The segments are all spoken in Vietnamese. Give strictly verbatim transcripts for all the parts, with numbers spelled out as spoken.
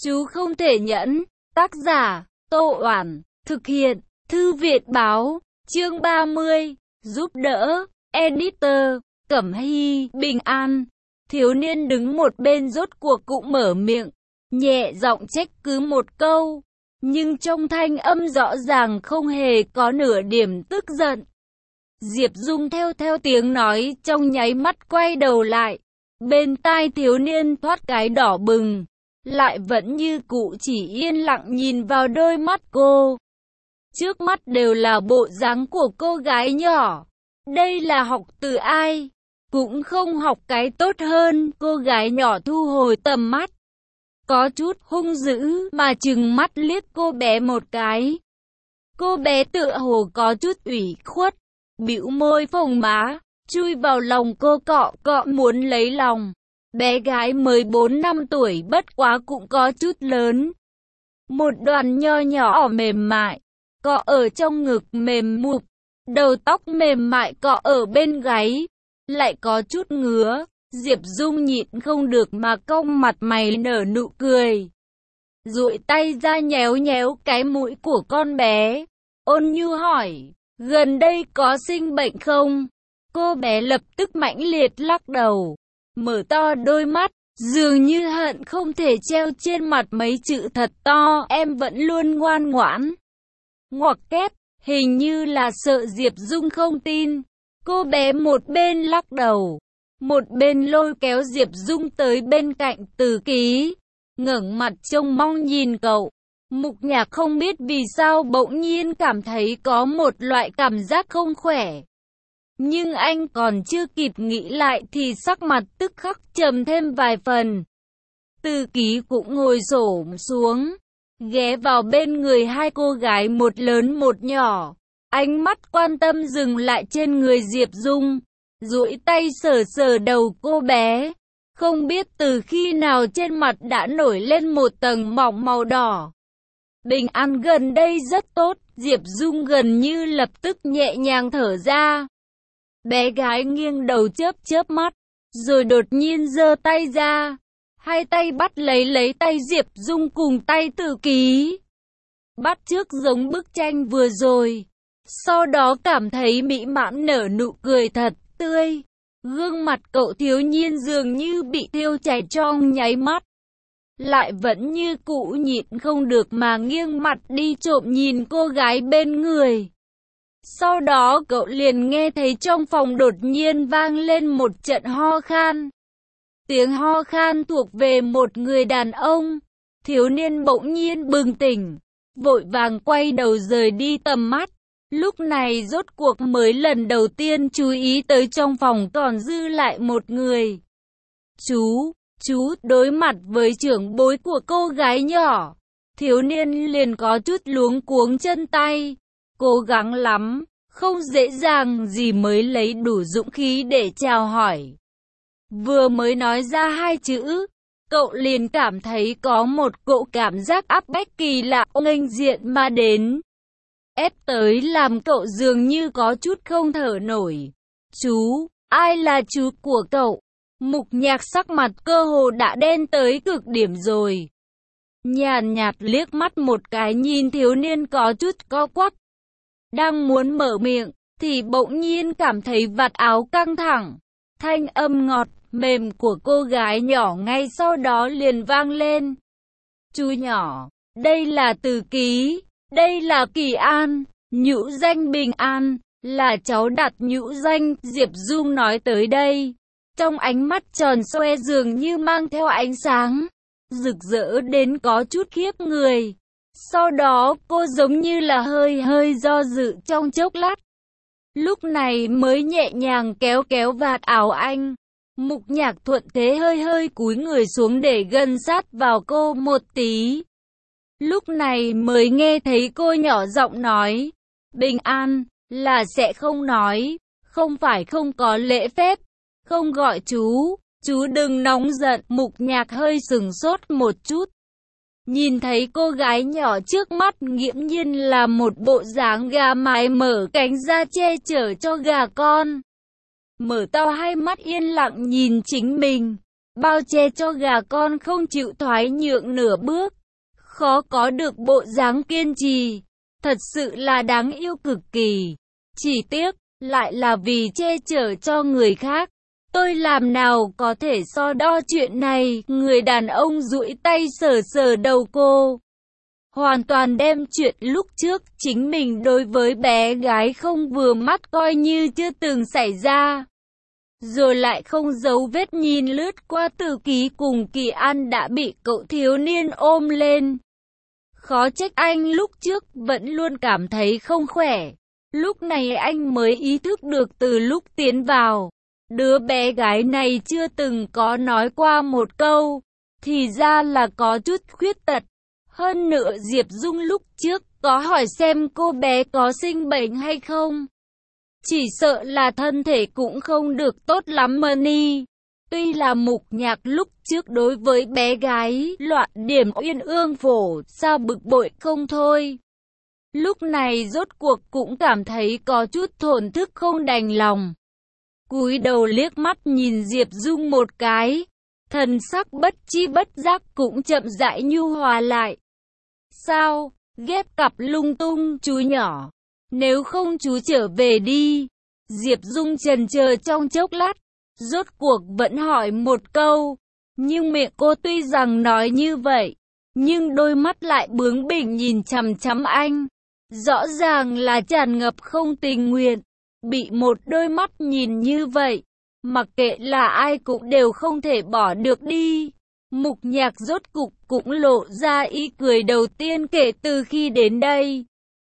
Chú không thể nhẫn. Tác giả, Tô Oản. Thực hiện, Thư viện báo. Chương ba mươi. Giúp đỡ. Editor, Cẩm Hy. Bình an. Thiếu niên đứng một bên rốt cuộc cũng mở miệng, nhẹ giọng trách cứ một câu, nhưng trong thanh âm rõ ràng không hề có nửa điểm tức giận. Diệp Dung theo theo tiếng nói trong nháy mắt quay đầu lại, bên tai thiếu niên thoát cái đỏ bừng, lại vẫn như cũ chỉ yên lặng nhìn vào đôi mắt cô. Trước mắt đều là bộ dáng của cô gái nhỏ. Đây là học từ ai? Cũng không học cái tốt hơn. Cô gái nhỏ thu hồi tầm mắt, có chút hung dữ mà trừng mắt liếc cô bé một cái. Cô bé tựa hồ có chút ủy khuất, bĩu môi phồng má, chui vào lòng cô cọ cọ muốn lấy lòng. Bé gái mới bốn năm tuổi bất quá cũng có chút lớn. Một đoàn nho nhỏ mềm mại, cọ ở trong ngực mềm mụp, đầu tóc mềm mại cọ ở bên gáy, lại có chút ngứa. Diệp Dung nhịn không được mà cong mặt mày nở nụ cười, duỗi tay ra nhéo nhéo cái mũi của con bé, ôn nhu hỏi, gần đây có sinh bệnh không? Cô bé lập tức mãnh liệt lắc đầu, mở to đôi mắt, dường như hận không thể treo trên mặt mấy chữ thật to, em vẫn luôn ngoan ngoãn. Ngoặc kép, hình như là sợ Diệp Dung không tin. Cô bé một bên lắc đầu, một bên lôi kéo Diệp Dung tới bên cạnh Từ Ký, ngẩng mặt trông mong nhìn cậu. Mục Nhạc không biết vì sao bỗng nhiên cảm thấy có một loại cảm giác không khỏe. Nhưng anh còn chưa kịp nghĩ lại thì sắc mặt tức khắc trầm thêm vài phần. Từ Ký cũng ngồi xổm xuống, ghé vào bên người hai cô gái một lớn một nhỏ. Ánh mắt quan tâm dừng lại trên người Diệp Dung, duỗi tay sờ sờ đầu cô bé. Không biết từ khi nào trên mặt đã nổi lên một tầng mỏng màu đỏ. Bình an gần đây rất tốt, Diệp Dung gần như lập tức nhẹ nhàng thở ra. Bé gái nghiêng đầu chớp chớp mắt, rồi đột nhiên giơ tay ra. Hai tay bắt lấy lấy tay Diệp Dung cùng tay Từ Ký, bắt chước giống bức tranh vừa rồi. Sau đó cảm thấy mỹ mãn nở nụ cười thật tươi. Gương mặt cậu thiếu niên dường như bị thiêu cháy trong nháy mắt, lại vẫn như cũ nhịn không được mà nghiêng mặt đi trộm nhìn cô gái bên người. Sau đó cậu liền nghe thấy trong phòng đột nhiên vang lên một trận ho khan. Tiếng ho khan thuộc về một người đàn ông. Thiếu niên bỗng nhiên bừng tỉnh, vội vàng quay đầu rời đi tầm mắt. Lúc này rốt cuộc mới lần đầu tiên chú ý tới trong phòng còn dư lại một người. Chú, chú, đối mặt với trưởng bối của cô gái nhỏ, thiếu niên liền có chút luống cuống chân tay. Cố gắng lắm, không dễ dàng gì mới lấy đủ dũng khí để chào hỏi. Vừa mới nói ra hai chữ, cậu liền cảm thấy có một cỗ cảm giác áp bách kỳ lạ nghênh diện mà đến, ép tới làm cậu dường như có chút không thở nổi. Chú, ai là chú của cậu? Mục Nhạc sắc mặt cơ hồ đã đen tới cực điểm rồi. Nhàn nhạt liếc mắt một cái nhìn thiếu niên có chút co quắp. Đang muốn mở miệng, thì bỗng nhiên cảm thấy vạt áo căng thẳng. Thanh âm ngọt, mềm của cô gái nhỏ ngay sau đó liền vang lên. Chú nhỏ, đây là Từ Ký. Đây là Kỳ An, nhũ danh Bình An, là cháu đặt nhũ danh. Diệp Dung nói tới đây, trong ánh mắt tròn xoe dường như mang theo ánh sáng, rực rỡ đến có chút khiếp người. Sau đó cô giống như là hơi hơi do dự trong chốc lát, lúc này mới nhẹ nhàng kéo kéo vạt áo anh. Mục Nhạc thuận thế hơi hơi cúi người xuống để gần sát vào cô một tí. Lúc này mới nghe thấy cô nhỏ giọng nói, Bình an, là sẽ không nói, không phải không có lễ phép, không gọi chú, chú đừng nóng giận. Mục Nhạc hơi sừng sốt một chút, nhìn thấy cô gái nhỏ trước mắt nghiễm nhiên là một bộ dáng gà mái mở cánh ra che chở cho gà con. Mở to hai mắt yên lặng nhìn chính mình, bao che cho gà con không chịu thoái nhượng nửa bước. Khó có được bộ dáng kiên trì, thật sự là đáng yêu cực kỳ. Chỉ tiếc, lại là vì che chở cho người khác. Tôi làm nào có thể so đo chuyện này, người đàn ông duỗi tay sờ sờ đầu cô. Hoàn toàn đem chuyện lúc trước chính mình đối với bé gái không vừa mắt coi như chưa từng xảy ra. Rồi lại không giấu vết nhìn lướt qua Từ Ký cùng Kỳ An đã bị cậu thiếu niên ôm lên. Khó trách anh lúc trước vẫn luôn cảm thấy không khỏe. Lúc này anh mới ý thức được từ lúc tiến vào, đứa bé gái này chưa từng có nói qua một câu, thì ra là có chút khuyết tật. Hơn nữa Diệp Dung lúc trước có hỏi xem cô bé có sinh bệnh hay không. Chỉ sợ là thân thể cũng không được tốt lắm mà ni. Tuy là Mục Nhạc lúc trước đối với bé gái loạn điểm uyên ương phổ sao bực bội không thôi. Lúc này rốt cuộc cũng cảm thấy có chút thổn thức không đành lòng. Cúi đầu liếc mắt nhìn Diệp Dung một cái, thần sắc bất chi bất giác cũng chậm rãi nhu hòa lại. Sao, ghép cặp lung tung chú nhỏ, nếu không chú trở về đi. Diệp Dung chần chờ trong chốc lát, rốt cuộc vẫn hỏi một câu, nhưng miệng cô tuy rằng nói như vậy, nhưng đôi mắt lại bướng bỉnh nhìn chằm chằm anh. Rõ ràng là tràn ngập không tình nguyện, bị một đôi mắt nhìn như vậy, mặc kệ là ai cũng đều không thể bỏ được đi. Mục Nhạc rốt cục cũng lộ ra ý cười đầu tiên kể từ khi đến đây.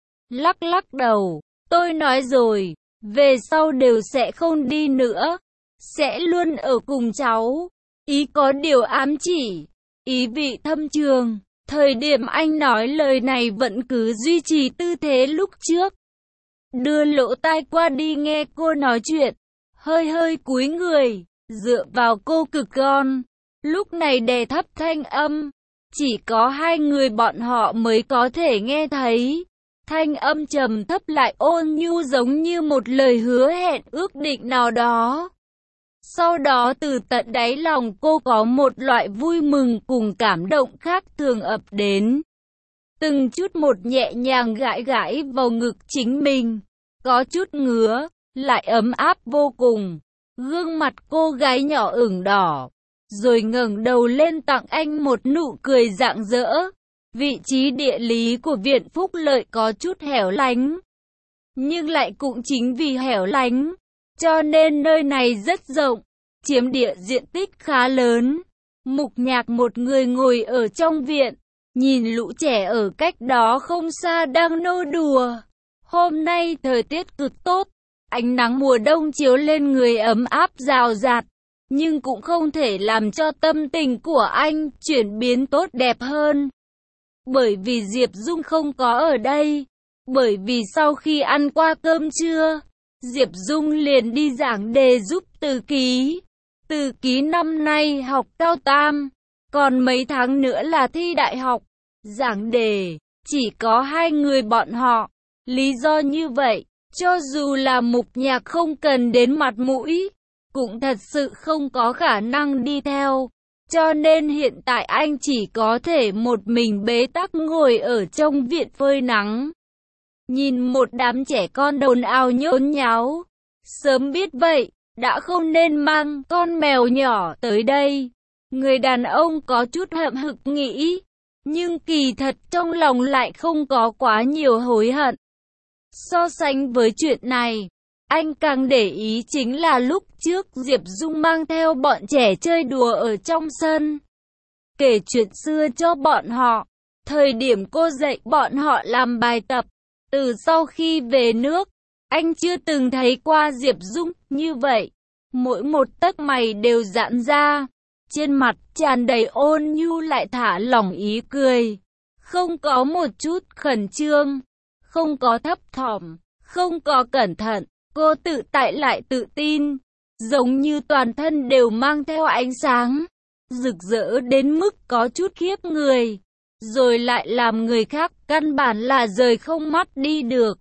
Lắc lắc đầu, tôi nói rồi, về sau đều sẽ không đi nữa, sẽ luôn ở cùng cháu. Ý có điều ám chỉ, ý vị thâm trường. Thời điểm anh nói lời này vẫn cứ duy trì tư thế lúc trước. Đưa lỗ tai qua đi nghe cô nói chuyện, hơi hơi cúi người, dựa vào cô cực gòn. Lúc này đè thấp thanh âm, chỉ có hai người bọn họ mới có thể nghe thấy. Thanh âm trầm thấp lại ôn nhu giống như một lời hứa hẹn ước định nào đó. Sau đó từ tận đáy lòng cô có một loại vui mừng cùng cảm động khác thường ập đến. Từng chút một nhẹ nhàng gãi gãi vào ngực chính mình, có chút ngứa, lại ấm áp vô cùng. Gương mặt cô gái nhỏ ửng đỏ, rồi ngẩng đầu lên tặng anh một nụ cười rạng rỡ. Vị trí địa lý của Viện Phúc Lợi có chút hẻo lánh, nhưng lại cũng chính vì hẻo lánh, cho nên nơi này rất rộng, chiếm địa diện tích khá lớn. Mục Nhạc một người ngồi ở trong viện, nhìn lũ trẻ ở cách đó không xa đang nô đùa. Hôm nay thời tiết cực tốt, ánh nắng mùa đông chiếu lên người ấm áp rào rạt, nhưng cũng không thể làm cho tâm tình của anh chuyển biến tốt đẹp hơn. Bởi vì Diệp Dung không có ở đây, bởi vì sau khi ăn qua cơm trưa, Diệp Dung liền đi giảng đề giúp Từ Ký. Từ Ký năm nay học cao tam, còn mấy tháng nữa là thi đại học. Giảng đề, chỉ có hai người bọn họ. Lý do như vậy, cho dù là Mục Nhạc không cần đến mặt mũi, cũng thật sự không có khả năng đi theo. Cho nên hiện tại anh chỉ có thể một mình bế tắc ngồi ở trong viện phơi nắng. Nhìn một đám trẻ con đồn ào nhốn nháo. Sớm biết vậy, đã không nên mang con mèo nhỏ tới đây. Người đàn ông có chút hậm hực nghĩ, nhưng kỳ thật trong lòng lại không có quá nhiều hối hận. So sánh với chuyện này, anh càng để ý chính là lúc trước Diệp Dung mang theo bọn trẻ chơi đùa ở trong sân. Kể chuyện xưa cho bọn họ, thời điểm cô dạy bọn họ làm bài tập. Từ sau khi về nước, anh chưa từng thấy qua Diệp Dung như vậy. Mỗi một tấc mày đều giãn ra, trên mặt tràn đầy ôn nhu lại thả lỏng ý cười. Không có một chút khẩn trương, không có thấp thỏm, không có cẩn thận. Cô tự tại lại tự tin, giống như toàn thân đều mang theo ánh sáng, rực rỡ đến mức có chút khiếp người, rồi lại làm người khác căn bản là rời không mắt đi được.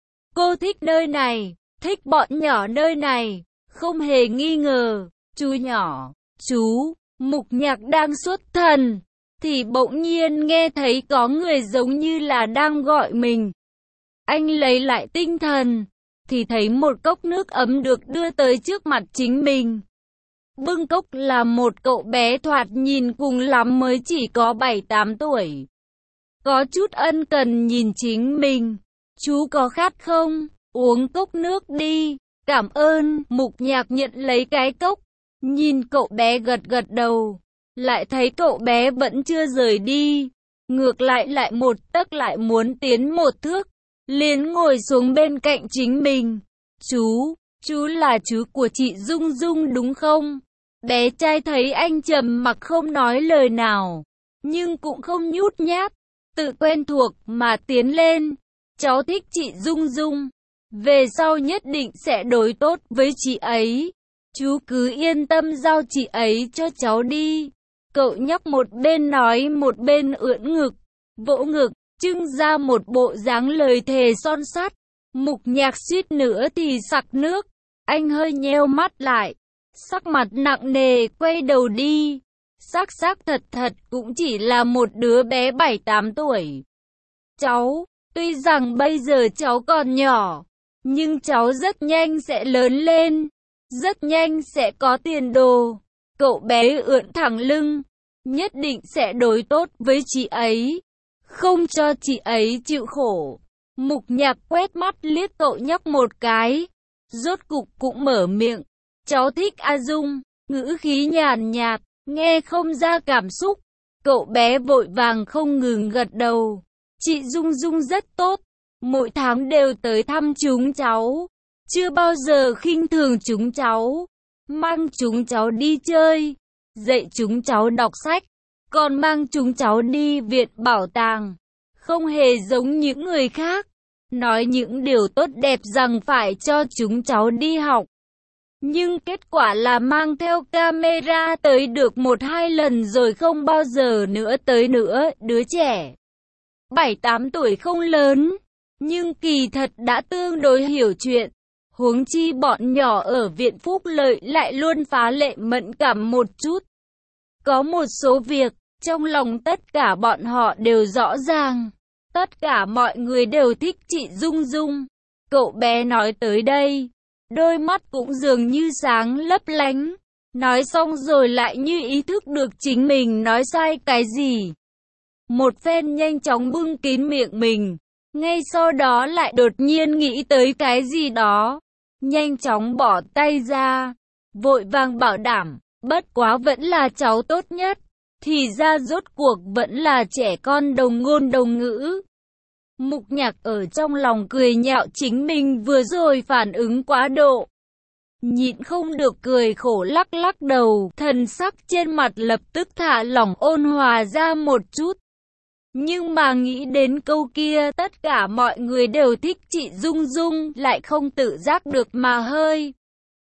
Cô thích nơi này, thích bọn nhỏ nơi này, không hề nghi ngờ. Chú nhỏ, chú, Mục Nhạc đang xuất thần, thì bỗng nhiên nghe thấy có người giống như là đang gọi mình. Anh lấy lại tinh thần, thì thấy một cốc nước ấm được đưa tới trước mặt chính mình. Bưng cốc là một cậu bé thoạt nhìn cùng lắm mới chỉ có bảy tám tuổi. Có chút ân cần nhìn chính mình. Chú có khát không? Uống cốc nước đi. Cảm ơn. Mục Nhạc nhận lấy cái cốc. Nhìn cậu bé gật gật đầu. Lại thấy cậu bé vẫn chưa rời đi. Ngược lại lại một tấc lại muốn tiến một thước. Liền ngồi xuống bên cạnh chính mình. Chú, chú là chú của chị Dung Dung đúng không? Bé trai thấy anh trầm mặc không nói lời nào, nhưng cũng không nhút nhát, tự quen thuộc mà tiến lên. Cháu thích chị Dung Dung, về sau nhất định sẽ đối tốt với chị ấy. Chú cứ yên tâm giao chị ấy cho cháu đi. Cậu nhóc một bên nói một bên ưỡn ngực, vỗ ngực, trưng ra một bộ dáng lời thề son sắt. Mục Nhạc suýt nữa thì sặc nước, anh hơi nheo mắt lại. Sắc mặt nặng nề quay đầu đi. Xác xác thật thật cũng chỉ là một đứa bé bảy tám tuổi. Cháu, tuy rằng bây giờ cháu còn nhỏ, nhưng cháu rất nhanh sẽ lớn lên, rất nhanh sẽ có tiền đồ. Cậu bé ưỡn thẳng lưng, nhất định sẽ đối tốt với chị ấy, không cho chị ấy chịu khổ. Mục Nhạc quét mắt liếc cậu nhóc một cái, rốt cục cũng mở miệng. Cháu thích A Dung, ngữ khí nhàn nhạt, nghe không ra cảm xúc. Cậu bé vội vàng không ngừng gật đầu. Chị Dung Dung rất tốt, mỗi tháng đều tới thăm chúng cháu, chưa bao giờ khinh thường chúng cháu, mang chúng cháu đi chơi, dạy chúng cháu đọc sách, còn mang chúng cháu đi viện bảo tàng, không hề giống những người khác, nói những điều tốt đẹp rằng phải cho chúng cháu đi học. Nhưng kết quả là mang theo camera tới được một hai lần rồi không bao giờ nữa tới nữa. Đứa trẻ bảy tám tuổi không lớn, nhưng kỳ thật đã tương đối hiểu chuyện. Huống chi bọn nhỏ ở viện phúc lợi lại luôn phá lệ mẫn cảm một chút. Có một số việc, trong lòng tất cả bọn họ đều rõ ràng. Tất cả mọi người đều thích chị Dung Dung. Cậu bé nói tới đây, đôi mắt cũng dường như sáng lấp lánh. Nói xong rồi lại như ý thức được chính mình nói sai cái gì. Một phen nhanh chóng bưng kín miệng mình. Ngay sau đó lại đột nhiên nghĩ tới cái gì đó. Nhanh chóng bỏ tay ra. Vội vàng bảo đảm, bất quá vẫn là cháu tốt nhất. Thì ra rốt cuộc vẫn là trẻ con đồng ngôn đồng ngữ. Mục Nhạc ở trong lòng cười nhạo chính mình vừa rồi phản ứng quá độ. Nhịn không được cười khổ lắc lắc đầu, thần sắc trên mặt lập tức thả lỏng ôn hòa ra một chút. Nhưng mà nghĩ đến câu kia tất cả mọi người đều thích chị Dung Dung lại không tự giác được mà hơi.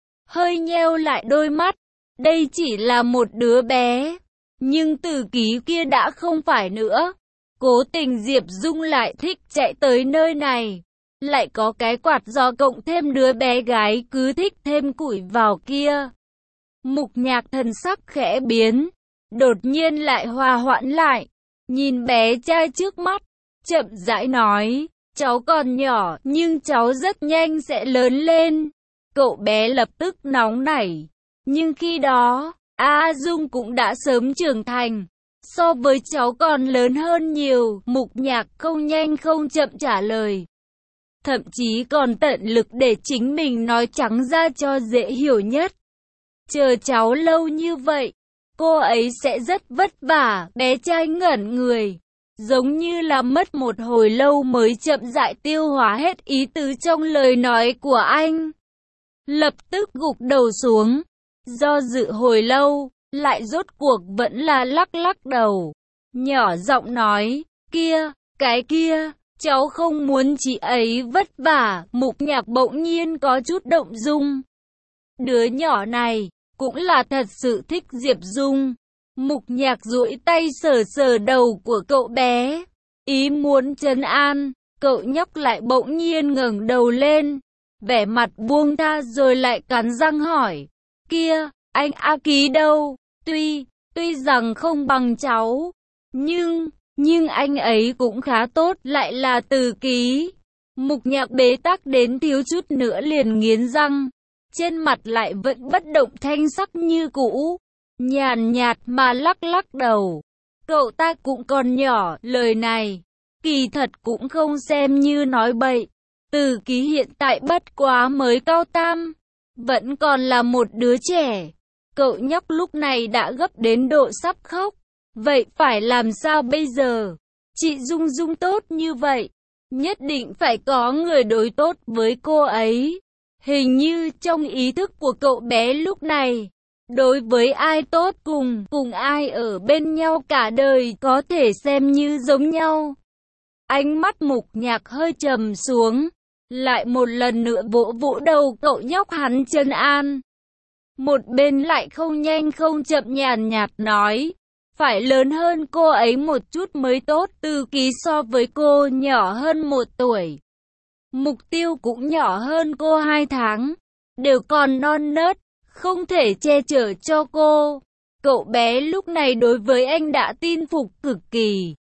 Hơi nheo lại đôi mắt, đây chỉ là một đứa bé, nhưng từ ký kia đã không phải nữa. Cố tình Diệp Dung lại thích chạy tới nơi này. Lại có cái quạt gió cộng thêm đứa bé gái cứ thích thêm củi vào kia. Mục Nhạc thần sắc khẽ biến, đột nhiên lại hòa hoãn lại, nhìn bé trai trước mắt, chậm rãi nói, cháu còn nhỏ nhưng cháu rất nhanh sẽ lớn lên. Cậu bé lập tức nóng nảy, nhưng khi đó, A Dung cũng đã sớm trưởng thành. So với cháu còn lớn hơn nhiều. Mục Nhạc không nhanh không chậm trả lời. Thậm chí còn tận lực để chính mình nói trắng ra cho dễ hiểu nhất. Chờ cháu lâu như vậy, cô ấy sẽ rất vất vả. Bé trai ngẩn người, giống như là mất một hồi lâu mới chậm rãi tiêu hóa hết ý tứ trong lời nói của anh. Lập tức gục đầu xuống, do dự hồi lâu, lại rốt cuộc vẫn là lắc lắc đầu, nhỏ giọng nói, kia, cái kia, cháu không muốn chị ấy vất vả. Mục Nhạc bỗng nhiên có chút động dung. Đứa nhỏ này, cũng là thật sự thích Diệp Dung. Mục Nhạc duỗi tay sờ sờ đầu của cậu bé, ý muốn trấn an. Cậu nhóc lại bỗng nhiên ngẩng đầu lên, vẻ mặt buông tha rồi lại cắn răng hỏi, kia, anh A Ký đâu? Tuy, tuy rằng không bằng cháu, nhưng, nhưng anh ấy cũng khá tốt, lại là Từ Ký. Mục Nhạc bế tắc đến thiếu chút nữa liền nghiến răng, trên mặt lại vẫn bất động thanh sắc như cũ, nhàn nhạt mà lắc lắc đầu. Cậu ta cũng còn nhỏ, lời này, kỳ thật cũng không xem như nói bậy. Từ Ký hiện tại bất quá mới cao tam, vẫn còn là một đứa trẻ. Cậu nhóc lúc này đã gấp đến độ sắp khóc. Vậy phải làm sao bây giờ? Chị Dung Dung tốt như vậy, nhất định phải có người đối tốt với cô ấy. Hình như trong ý thức của cậu bé lúc này, đối với ai tốt cùng, cùng ai ở bên nhau cả đời có thể xem như giống nhau. Ánh mắt Mục Nhạc hơi trầm xuống, lại một lần nữa vỗ vỗ đầu cậu nhóc hắn trấn an. Một bên lại không nhanh không chậm nhàn nhạt nói, phải lớn hơn cô ấy một chút mới tốt. Từ Ký so với cô nhỏ hơn một tuổi, Mục Tiêu cũng nhỏ hơn cô hai tháng, đều còn non nớt, không thể che chở cho cô. Cậu bé lúc này đối với anh đã tin phục cực kỳ,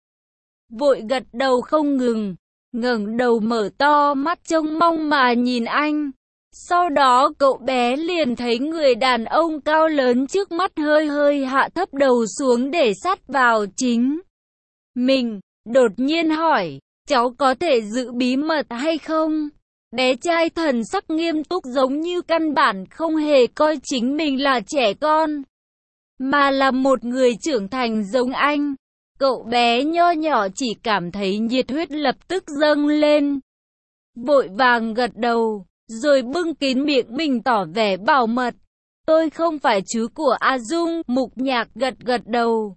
vội gật đầu không ngừng, ngẩng đầu mở to mắt trông mong mà nhìn anh. Sau đó cậu bé liền thấy người đàn ông cao lớn trước mắt hơi hơi hạ thấp đầu xuống để sát vào chính mình, đột nhiên hỏi, cháu có thể giữ bí mật hay không? Bé trai thần sắc nghiêm túc giống như căn bản không hề coi chính mình là trẻ con, mà là một người trưởng thành giống anh. Cậu bé nho nhỏ chỉ cảm thấy nhiệt huyết lập tức dâng lên, vội vàng gật đầu, rồi bưng kín miệng mình tỏ vẻ bảo mật. Tôi không phải chú của A Dung. Mục Nhạc gật gật đầu.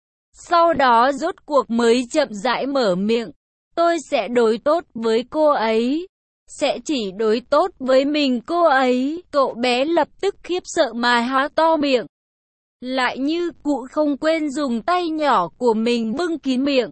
Sau đó rốt cuộc mới chậm rãi mở miệng. Tôi sẽ đối tốt với cô ấy. Sẽ chỉ đối tốt với mình cô ấy. Cậu bé lập tức khiếp sợ mà há to miệng, lại như cụ không quên dùng tay nhỏ của mình bưng kín miệng.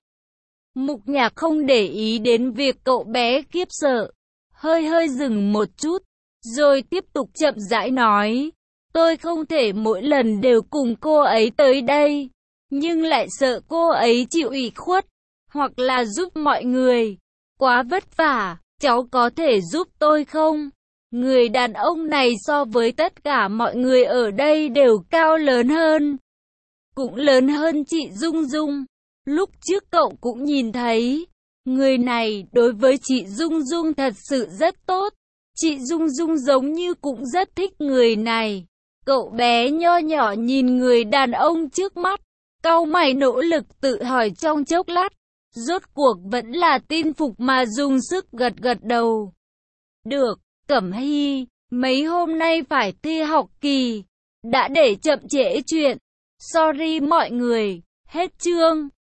Mục Nhạc không để ý đến việc cậu bé khiếp sợ, hơi hơi dừng một chút, rồi tiếp tục chậm rãi nói, tôi không thể mỗi lần đều cùng cô ấy tới đây, nhưng lại sợ cô ấy chịu ủy khuất, hoặc là giúp mọi người quá vất vả. Cháu có thể giúp tôi không? Người đàn ông này so với tất cả mọi người ở đây đều cao lớn hơn, cũng lớn hơn chị Dung Dung. Lúc trước cậu cũng nhìn thấy, người này đối với chị Dung Dung thật sự rất tốt. Chị Dung Dung giống như cũng rất thích người này. Cậu bé nho nhỏ nhìn người đàn ông trước mắt, cau mày nỗ lực tự hỏi trong chốc lát, rốt cuộc vẫn là tin phục mà dùng sức gật gật đầu. Được, Cẩm Hy, mấy hôm nay phải thi học kỳ, đã để chậm trễ chuyện. Sorry mọi người, hết chương.